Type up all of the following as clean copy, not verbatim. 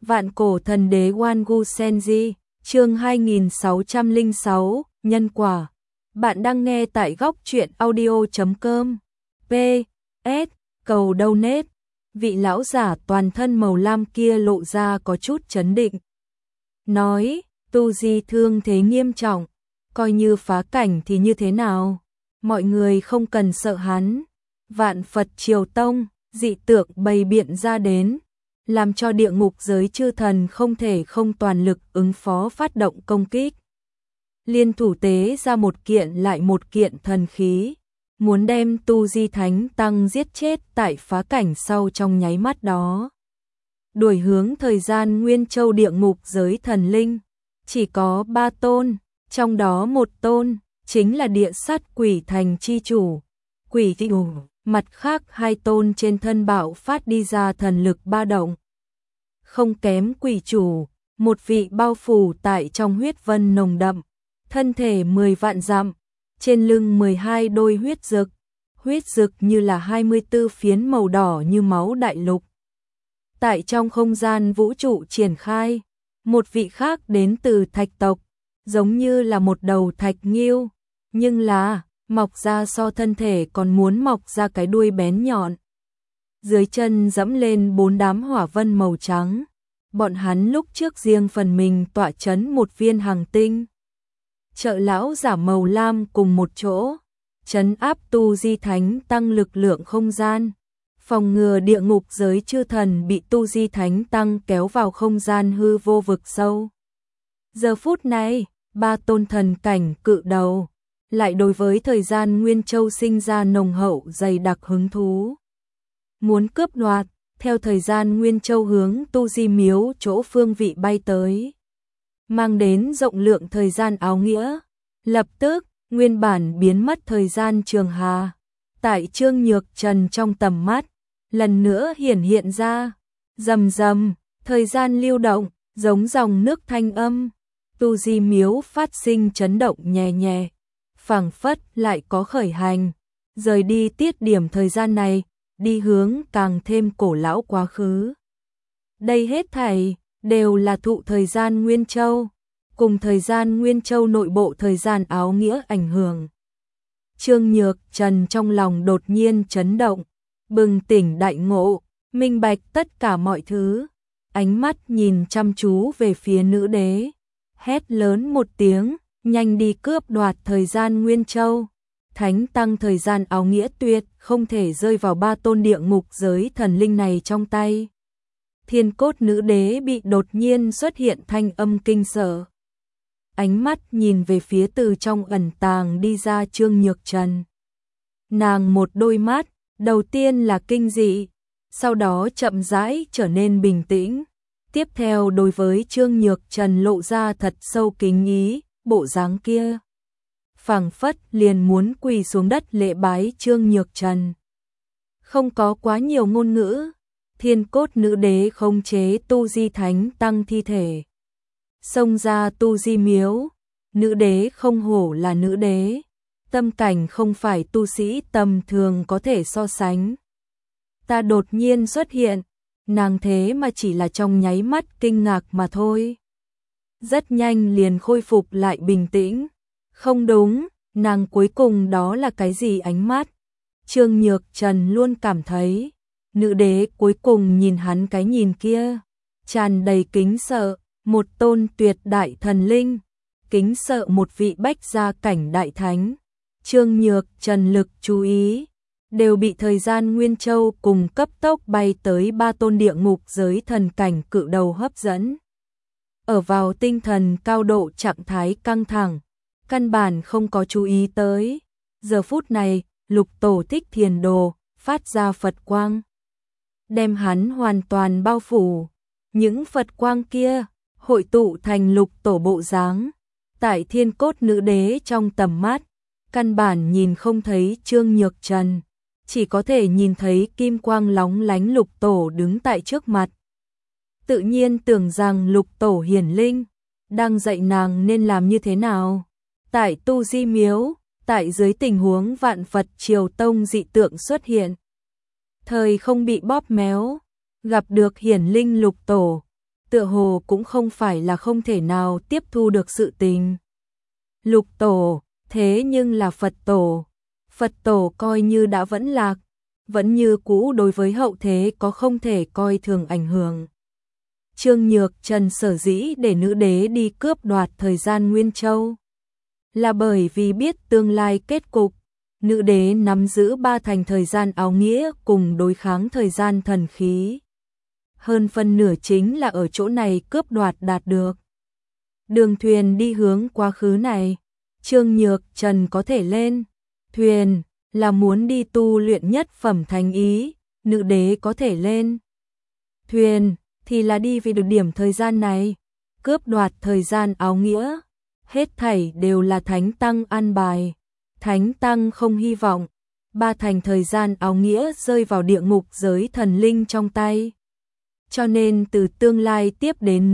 Vạn cổ thần đế Wangu Senji, chương 2606, nhân quả. Bạn đang nghe tại góc truyện audio.com. PS, cầu donate. Vị lão giả toàn thân màu lam kia lộ ra có chút chấn định. Nói, Tu Di thương thế nghiêm trọng, coi như phá cảnh thì như thế nào? Mọi người không cần sợ hắn. Vạn Phật Triều Tông, dị tượng bày biện ra đến, làm cho địa ngục giới chư thần không thể không toàn lực ứng phó phát động công kích. Liên thủ tế ra một kiện lại một kiện thần khí, muốn đem Tu Di Thánh Tăng giết chết tại phá cảnh sau trong nháy mắt đó. Đuổi hướng thời gian Nguyên Châu địa ngục giới thần linh, chỉ có 3 tôn, trong đó một tôn chính là địa sát quỷ thành chi chủ. Quỷ chi chủ, mặt khác 2 tôn trên thân bạo phát đi ra thần lực ba động. Không kém quỷ chủ, một vị bao phủ tại trong huyết vân nồng đậm, thân thể 10 vạn dặm, trên lưng 12 đôi huyết rực như là 24 phiến màu đỏ như máu đại lục. Tại trong không gian vũ trụ triển khai, một vị khác đến từ thạch tộc, giống như là một đầu thạch nghiêu, nhưng là mọc ra so thân thể còn muốn mọc ra cái đuôi bén nhọn. Dưới chân dẫm lên 4 đám hỏa vân màu trắng, bọn hắn lúc trước riêng phần mình tọa chấn một viên hành tinh. Trợ lão giả màu lam cùng một chỗ, trấn áp Tu Di Thánh Tăng lực lượng không gian, phòng ngừa địa ngục giới chư thần bị Tu Di Thánh Tăng kéo vào không gian hư vô vực sâu. Giờ phút này, 3 tôn thần cảnh cự đầu lại đối với thời gian Nguyên Châu sinh ra nồng hậu dày đặc hứng thú. Muốn cướp đoạt, theo thời gian Nguyên Châu hướng Tu Di miếu chỗ phương vị bay tới. Mang đến rộng lượng thời gian áo nghĩa. Lập tức, nguyên bản biến mất thời gian Trường Hà, tại Trương Nhược Trần trong tầm mắt, lần nữa hiện ra. Rầm rầm, thời gian lưu động, giống dòng nước thanh âm. Tu Di miếu phát sinh chấn động nhẹ nhẹ, phảng phất lại có khởi hành, rời đi tiết điểm thời gian này, đi hướng càng thêm cổ lão quá khứ. Đây hết thảy đều là thụ thời gian Nguyên Châu, cùng thời gian Nguyên Châu nội bộ thời gian áo nghĩa ảnh hưởng. Trương Nhược Trần trong lòng đột nhiên chấn động, bừng tỉnh đại ngộ, minh bạch tất cả mọi thứ, ánh mắt nhìn chăm chú về phía nữ đế, hét lớn một tiếng, nhanh đi cướp đoạt thời gian Nguyên Châu. Thánh Tăng thời gian áo nghĩa tuyệt không thể rơi vào 3 tôn địa ngục giới thần linh này trong tay. Thiên cốt nữ đế bị đột nhiên xuất hiện thanh âm kinh sợ. Ánh mắt nhìn về phía từ trong ẩn tàng đi ra Trương Nhược Trần. Nàng một đôi mắt, đầu tiên là kinh dị, sau đó chậm rãi trở nên bình tĩnh. Tiếp theo đối với Trương Nhược Trần lộ ra thật sâu kính ý, bộ dáng kia phảng phất liền muốn quỳ xuống đất lễ bái Trương Nhược Trần. Không có quá nhiều ngôn ngữ, thiên cốt nữ đế khống chế Tu Di Thánh Tăng thi thể, xông ra Tu Di miếu. Nữ đế không hổ là nữ đế, tâm cảnh không phải tu sĩ tầm thường có thể so sánh. Ta đột nhiên xuất hiện, nàng thế mà chỉ là trong nháy mắt kinh ngạc mà thôi. Rất nhanh liền khôi phục lại bình tĩnh. Không đúng, nàng cuối cùng đó là cái gì ánh mắt? Trương Nhược Trần luôn cảm thấy, nữ đế cuối cùng nhìn hắn cái nhìn kia, tràn đầy kính sợ, một tôn tuyệt đại thần linh, kính sợ một vị bách gia cảnh đại thánh. Trương Nhược Trần lực chú ý, đều bị thời gian Nguyên Châu cùng cấp tốc bay tới 3 tôn địa ngục giới thần cảnh cự đầu hấp dẫn. Ở vào tinh thần cao độ trạng thái căng thẳng, căn bản không có chú ý tới. Giờ phút này, Lục Tổ Thích Thiền Đồ phát ra Phật quang, đem hắn hoàn toàn bao phủ. Những Phật quang kia hội tụ thành Lục Tổ bộ dáng, tại thiên cốt nữ đế trong tầm mắt, căn bản nhìn không thấy Trương Nhược Trần, chỉ có thể nhìn thấy kim quang lóng lánh Lục Tổ đứng tại trước mặt. Tự nhiên tưởng rằng Lục Tổ hiển linh, đang dạy nàng nên làm như thế nào. Tại Tu Di miếu, tại dưới tình huống Vạn Phật Triều Tông dị tượng xuất hiện, thời không bị bóp méo, gặp được hiển linh Lục Tổ, tựa hồ cũng không phải là không thể nào tiếp thu được sự tình. Lục tổ, thế nhưng là Phật tổ. Phật tổ coi như đã vẫn lạc, vẫn như cũ đối với hậu thế có không thể coi thường ảnh hưởng. Trương Nhược Trần sở dĩ để nữ đế đi cướp đoạt thời gian Nguyên Châu, là bởi vì biết tương lai kết cục, nữ đế nắm giữ 3 thành thời gian áo nghĩa cùng đối kháng thời gian thần khí. Hơn phân nửa chính là ở chỗ này cướp đoạt đạt được. Đường thuyền đi hướng quá khứ này, Trương Nhược Trần có thể lên thuyền là muốn đi tu luyện nhất phẩm thánh ý, nữ đế có thể lên thuyền thì là đi về được điểm thời gian này, cướp đoạt thời gian áo nghĩa. Hết thảy đều là Thánh Tăng an bài. Thánh Tăng không hy vọng 3 thành thời gian áo nghĩa rơi vào địa ngục giới thần linh trong tay. Cho nên từ tương lai tiếp đến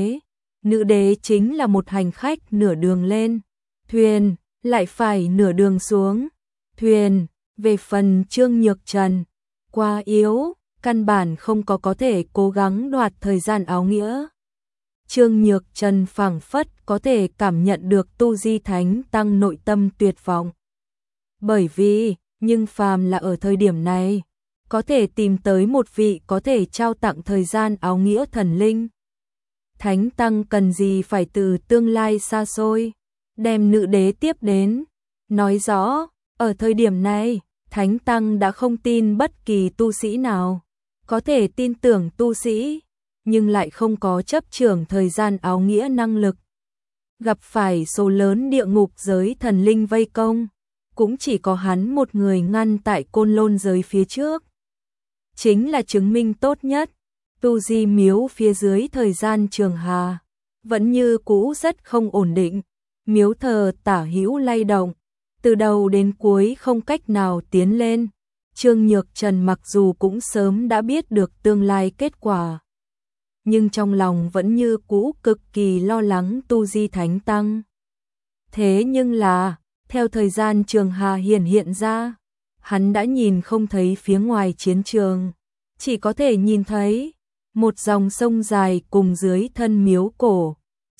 nữ đế chính là một hành khách nửa đường lên thuyền, lại phải nửa đường xuống thuyền. Về phần Trương Nhược Trần, quá yếu, căn bản không có thể cố gắng đoạt thời gian áo nghĩa. Trương Nhược Trần phảng phất có thể cảm nhận được Tu Di Thánh Tăng nội tâm tuyệt vọng. Bởi vì, nhưng phàm là ở thời điểm này, có thể tìm tới một vị có thể trao tặng thời gian áo nghĩa thần linh. Thánh Tăng cần gì phải từ tương lai xa xôi, đem nữ đế tiếp đến. Nói rõ, ở thời điểm này, Thánh Tăng đã không tin bất kỳ tu sĩ nào. Có thể tin tưởng tu sĩ, nhưng lại không có chấp trưởng thời gian áo nghĩa năng lực. Gặp phải số lớn địa ngục giới thần linh vây công, cũng chỉ có hắn một người ngăn tại Côn Lôn giới phía trước. Chính là chứng minh tốt nhất, Tu Di miếu phía dưới thời gian Trường Hà, vẫn như cũ rất không ổn định, miếu thờ tả hữu lay động, từ đầu đến cuối không cách nào tiến lên. Trương Nhược Trần mặc dù cũng sớm đã biết được tương lai kết quả, nhưng trong lòng vẫn như cũ cực kỳ lo lắng Tu Di Thánh Tăng. Thế nhưng là, theo thời gian Trường Hà hiện ra, hắn đã nhìn không thấy phía ngoài chiến trường, chỉ có thể nhìn thấy một dòng sông dài cùng dưới thân miếu cổ.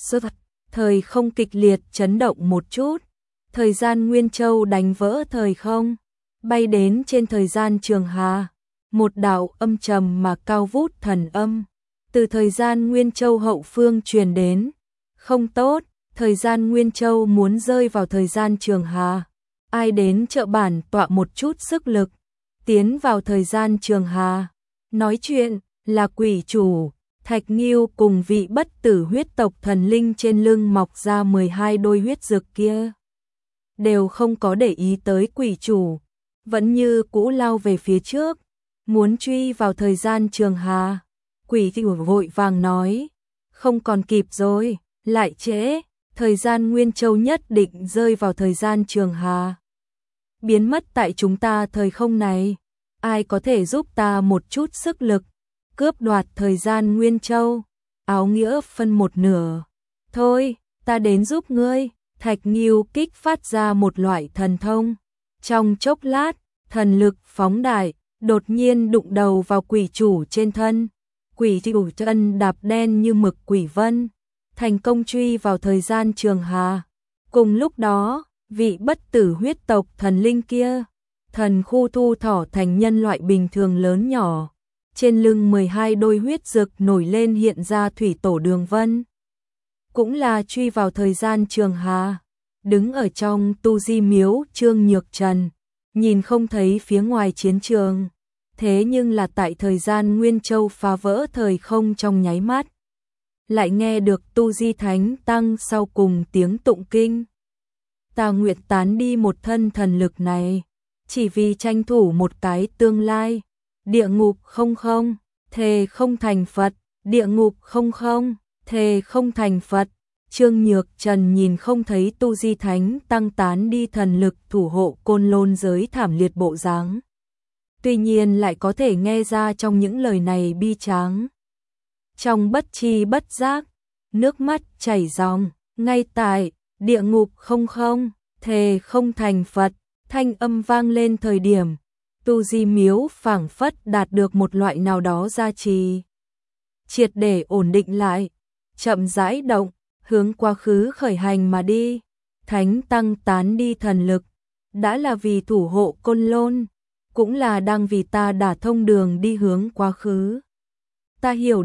Thời không kịch liệt chấn động một chút, thời gian Nguyên Châu đánh vỡ thời không, bay đến trên thời gian Trường Hà, một đạo âm trầm mà cao vút thần âm từ thời gian Nguyên Châu hậu phương truyền đến. Không tốt, thời gian Nguyên Châu muốn rơi vào thời gian Trường Hà. Ai đến trợ bản tọa một chút sức lực, tiến vào thời gian Trường Hà. Nói chuyện là quỷ chủ, Thạch Nghiêu cùng vị bất tử huyết tộc thần linh trên lưng mọc ra 12 đôi huyết dực kia. Đều không có để ý tới quỷ chủ, vẫn như cũ lao về phía trước, muốn truy vào thời gian Trường Hà. Quỷ chủ vội vàng nói, không còn kịp rồi, lại trễ, thời gian Nguyên Châu nhất định rơi vào thời gian Trường Hà. Biến mất tại chúng ta thời không này, ai có thể giúp ta một chút sức lực, cướp đoạt thời gian Nguyên Châu, áo nghĩa phân một nửa. Thôi, ta đến giúp ngươi. Thạch Nghiêu kích phát ra một loại thần thông. Trong chốc lát, thần lực phóng đại, đột nhiên đụng đầu vào quỷ chủ trên thân. Quỷ chủ chân đạp đen như mực quỷ vân, thành công truy vào thời gian Trường Hà. Cùng lúc đó, vị bất tử huyết tộc thần linh kia, thần khu thu thỏ thành nhân loại bình thường lớn nhỏ. Trên lưng 12 đôi huyết dực nổi lên hiện ra thủy tổ đường vân. Cũng là truy vào thời gian Trường Hà. Đứng ở trong Tu Di miếu Trương Nhược Trần, nhìn không thấy phía ngoài chiến trường. Thế nhưng là tại thời gian Nguyên Châu phá vỡ thời không trong nháy mắt, lại nghe được Tu Di Thánh Tăng sau cùng tiếng tụng kinh. Ta nguyện tán đi một thân thần lực này, chỉ vì tranh thủ một cái tương lai. Địa ngục không không, thề không thành Phật, địa ngục không không, thề không thành Phật. Trương Nhược Trần nhìn không thấy Tu Di Thánh Tăng tán đi thần lực thủ hộ Côn Lôn giới thảm liệt bộ dáng. Tuy nhiên lại có thể nghe ra trong những lời này bi tráng. Trong bất tri bất giác, nước mắt chảy ròng, ngay tại địa ngục không không, thề không thành Phật, thanh âm vang lên thời điểm Tu Di miếu phảng phất đạt được một loại nào đó gia trì. triệt để ổn định lại, chậm rãi động, hướng quá khứ khởi hành mà đi. Thánh tăng tán đi thần lực, đã là vì thủ hộ Côn Lôn, cũng là đang vì ta đả thông đường đi hướng quá khứ. Ta hiểu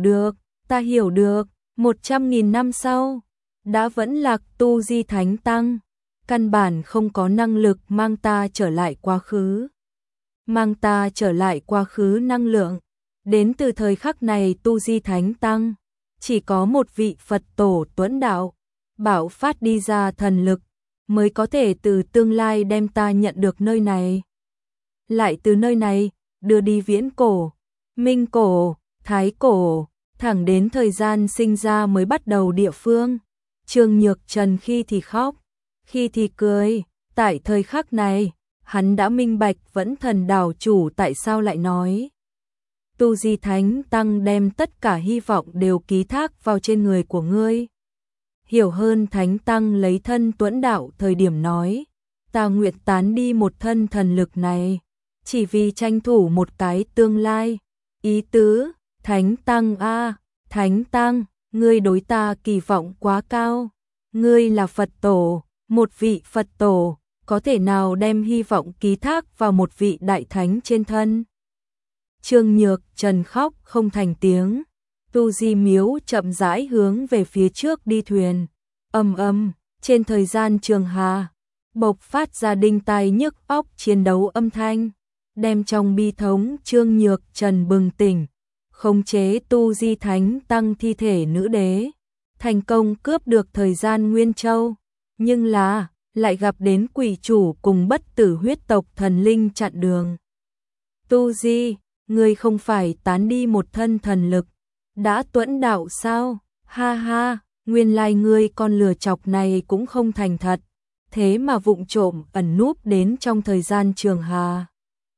được, 100.000 năm sau, đã vẫn lạc tu di thánh tăng, căn bản không có năng lực mang ta trở lại quá khứ. Mang ta trở lại quá khứ năng lượng, đến từ thời khắc này tu di thánh tăng, chỉ có một vị Phật tổ tuẫn đạo, bảo phát đi ra thần lực, mới có thể từ tương lai đem ta nhận được nơi này. Lại từ nơi này, đưa đi viễn cổ, minh cổ, thái cổ, thẳng đến thời gian sinh ra mới bắt đầu địa phương. Trương Nhược Trần khi thì khóc, khi thì cười, tại thời khắc này, hắn đã minh bạch Vẫn Thần đảo chủ tại sao lại nói. Tu di thánh tăng đem tất cả hy vọng đều ký thác vào trên người của ngươi. Hiểu hơn thánh tăng lấy thân tuẫn đạo thời điểm nói, ta nguyện tán đi một thân thần lực này, chỉ vì tranh thủ một cái tương lai. Ý tứ, thánh tăng thánh tăng, ngươi đối ta kỳ vọng quá cao. Ngươi là Phật tổ, một vị Phật tổ, có thể nào đem hy vọng ký thác vào một vị đại thánh trên thân. Trương Nhược Trần khóc không thành tiếng, tu di miếu chậm rãi hướng về phía trước đi thuyền. Trên thời gian trường hà, bộc phát ra đinh tai nhức óc chiến đấu âm thanh, đem trong bi thống Trương Nhược Trần bừng tỉnh, khống chế tu di thánh tăng thi thể nữ đế, thành công cướp được thời gian Nguyên Châu, nhưng là lại gặp đến quỷ chủ cùng bất tử huyết tộc thần linh chặn đường. Tu di, ngươi không phải tán đi một thân thần lực, đã tuẫn đạo sao? Ha ha, nguyên lai ngươi con lừa chọc này cũng không thành thật, thế mà vụng trộm ẩn núp đến trong thời gian trường hà.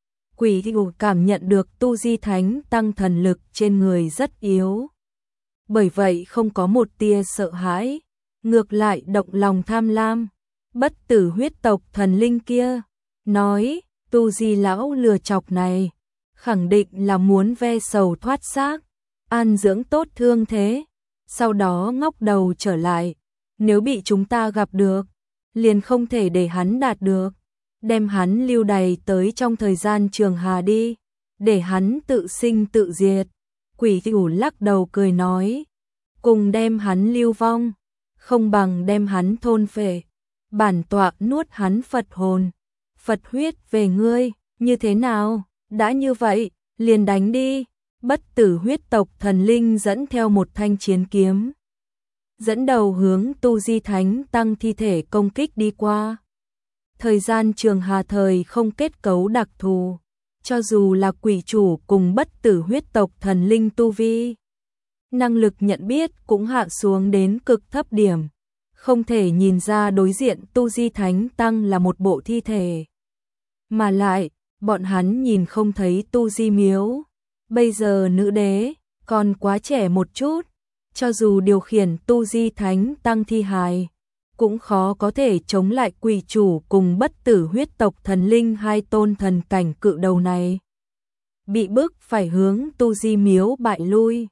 Quỷ chủ cảm nhận được tu di thánh tăng thần lực trên người rất yếu, bởi vậy không có một tia sợ hãi, ngược lại động lòng tham lam. Bất tử huyết tộc thần linh kia nói, tu di lão lừa chọc này khẳng định là muốn ve sầu thoát xác, an dưỡng tốt thương thế, sau đó ngóc đầu trở lại. Nếu bị chúng ta gặp được, liền không thể để hắn đạt được, đem hắn lưu đày tới trong thời gian trường hà đi, để hắn tự sinh tự diệt. Quỷ chủ lắc đầu cười nói, cùng đem hắn lưu vong, không bằng đem hắn thôn phệ, bản tọa nuốt hắn Phật hồn, Phật huyết về ngươi, như thế nào? Đã như vậy, liền đánh đi. Bất tử huyết tộc thần linh dẫn theo một thanh chiến kiếm, dẫn đầu hướng tu di thánh tăng thi thể công kích đi qua. Thời gian trường hà thời không kết cấu đặc thù, cho dù là quỷ chủ cùng bất tử huyết tộc thần linh tu vi, năng lực nhận biết cũng hạ xuống đến cực thấp điểm, không thể nhìn ra đối diện tu di thánh tăng là một bộ thi thể. Mà lại, bọn hắn nhìn không thấy tu di miếu. Bây giờ nữ đế còn quá trẻ một chút, cho dù điều khiển tu di thánh tăng thi hài, cũng khó có thể chống lại quỷ chủ cùng bất tử huyết tộc thần linh hai tôn thần cảnh cự đầu này. Bị bức phải hướng tu di miếu bại lui.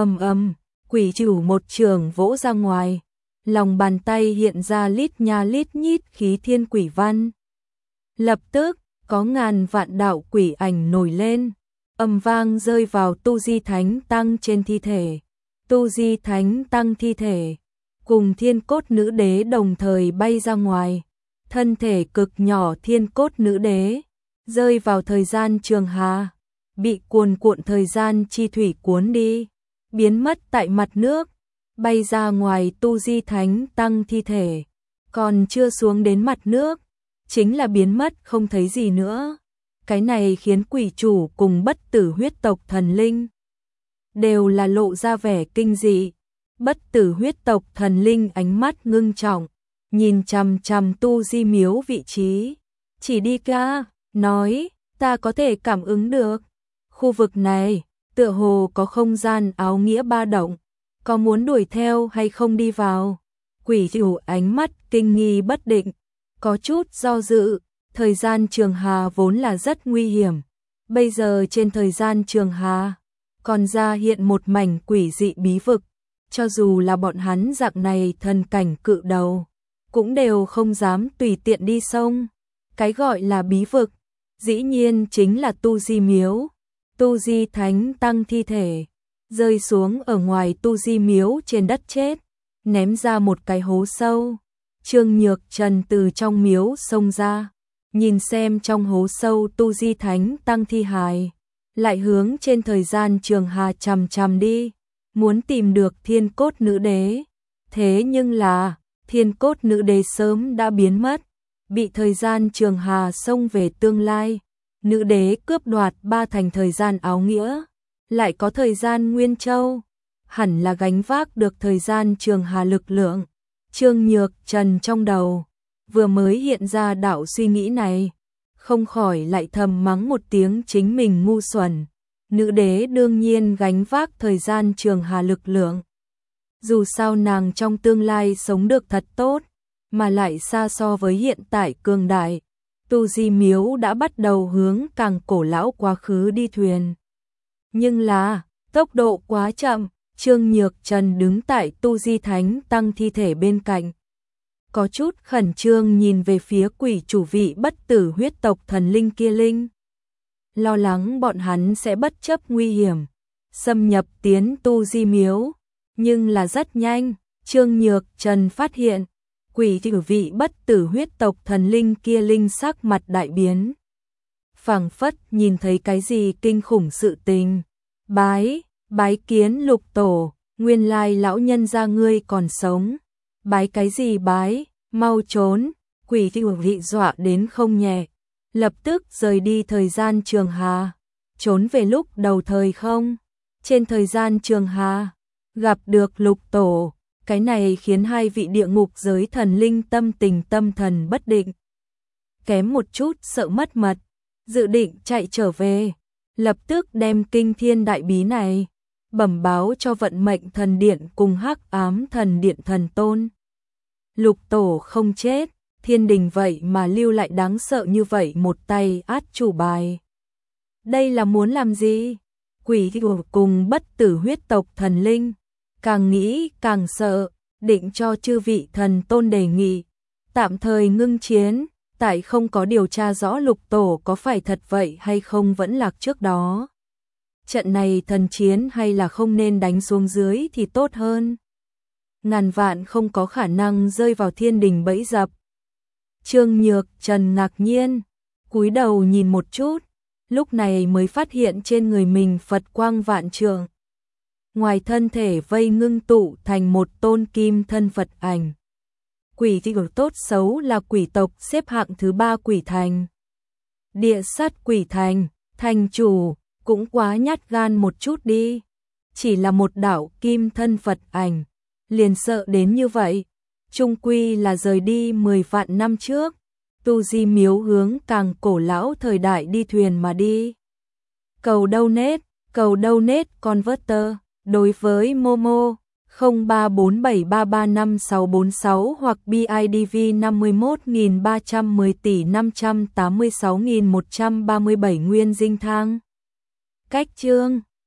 Quỷ chủ một trường vỗ ra ngoài, lòng bàn tay hiện ra lít nha lít nhít khí thiên quỷ văn. Lập tức, có ngàn vạn đạo quỷ ảnh nổi lên, âm vang rơi vào tu di thánh tăng trên thi thể. Tu di thánh tăng thi thể cùng thiên cốt nữ đế đồng thời bay ra ngoài, thân thể cực nhỏ thiên cốt nữ đế rơi vào thời gian trường hà, bị cuồn cuộn thời gian chi thủy cuốn đi, biến mất tại mặt nước. Bay ra ngoài tu di thánh tăng thi thể, còn chưa xuống đến mặt nước, chính là biến mất không thấy gì nữa. Cái này khiến quỷ chủ cùng bất tử huyết tộc thần linh đều là lộ ra vẻ kinh dị. Bất tử huyết tộc thần linh ánh mắt ngưng trọng, nhìn chằm chằm tu di miếu vị trí, chỉ đi ca, nói, ta có thể cảm ứng được. Khu vực này, tựa hồ có không gian áo nghĩa ba động, có muốn đuổi theo hay không đi vào? Quỷ chủ ánh mắt kinh nghi bất định, có chút do dự. Thời gian trường hà vốn là rất nguy hiểm, bây giờ trên thời gian trường hà, còn ra hiện một mảnh quỷ dị bí vực, cho dù là bọn hắn dạng này thần cảnh cự đầu, cũng đều không dám tùy tiện đi sông. Cái gọi là bí vực, dĩ nhiên chính là tu di miếu, tu di thánh tăng thi thể, rơi xuống ở ngoài tu di miếu trên đất chết, ném ra một cái hố sâu. Trương Nhược Trần từ trong miếu xông ra, nhìn xem trong hố sâu tu di thánh tăng thi hài, lại hướng trên thời gian trường hà chằm chằm đi, muốn tìm được thiên cốt nữ đế. Thế nhưng là, thiên cốt nữ đế sớm đã biến mất, bị thời gian trường hà xông về tương lai. Nữ đế cướp đoạt 3 thành thời gian áo nghĩa, lại có thời gian nguyên châu, hẳn là gánh vác được thời gian trường hà lực lượng. Trương Nhược Trần trong đầu vừa mới hiện ra đạo suy nghĩ này, không khỏi lại thầm mắng một tiếng chính mình ngu xuẩn. Nữ đế đương nhiên gánh vác thời gian trường hà lực lượng. Dù sao nàng trong tương lai sống được thật tốt, mà lại xa so với hiện tại cường đại. Tu di miếu đã bắt đầu hướng càng cổ lão quá khứ đi thuyền. Nhưng là, tốc độ quá chậm, Trương Nhược Trần đứng tại tu di thánh tăng thi thể bên cạnh. Có chút khẩn trương nhìn về phía quỷ chủ vị bất tử huyết tộc thần linh kia linh. Lo lắng bọn hắn sẽ bất chấp nguy hiểm, xâm nhập tiến tu di miếu. Nhưng là rất nhanh, Trương Nhược Trần phát hiện, quỷ chủ vị bất tử huyết tộc thần linh kia linh sắc mặt đại biến. Phảng phất nhìn thấy cái gì kinh khủng sự tình. Bái kiến Lục tổ, nguyên lai lão nhân gia ngươi còn sống. Bái cái gì bái, mau trốn. Quỷ chủ vị dọa đến không nhẹ, lập tức rời đi thời gian trường hà, trốn về lúc đầu thời không. Trên thời gian trường hà, gặp được Lục tổ, cái này khiến hai vị địa ngục giới thần linh tâm tình tâm thần bất định. Kém một chút sợ mất mật, dự định chạy trở về, lập tức đem kinh thiên đại bí này bẩm báo cho vận mệnh thần điện cùng hắc ám thần điện thần tôn. Lục tổ không chết, thiên đình vậy mà lưu lại đáng sợ như vậy một tay át chủ bài. Đây là muốn làm gì? Quỷ chủ cùng bất tử huyết tộc thần linh càng nghĩ càng sợ, định cho chư vị thần tôn đề nghị tạm thời ngưng chiến, tại không có điều tra rõ Lục tổ có phải thật vậy hay không vẫn lạc trước đó. Trận này thần chiến hay là không nên đánh xuống dưới thì tốt hơn. Ngàn vạn không có khả năng rơi vào thiên đình bẫy dập. Trương Nhược Trần ngạc nhiên, cúi đầu nhìn một chút, lúc này mới phát hiện trên người mình Phật quang vạn trượng. Ngoài thân thể vây ngưng tụ thành một tôn kim thân Phật ảnh. Quỷ thì tốt xấu là quỷ tộc xếp hạng thứ 3 quỷ thành. Địa sát quỷ thành, thành chủ, cũng quá nhát gan một chút đi. Chỉ là một đạo kim thân Phật ảnh, liền sợ đến như vậy. Trung quy là rời đi 10 vạn năm trước, tu di miếu hướng càng cổ lão thời đại đi thuyền mà đi. Cầu donate converter, đối với Momo 0347335646 hoặc BIDV 51.310 tỷ 586.137 nguyên dinh thang. Cách chương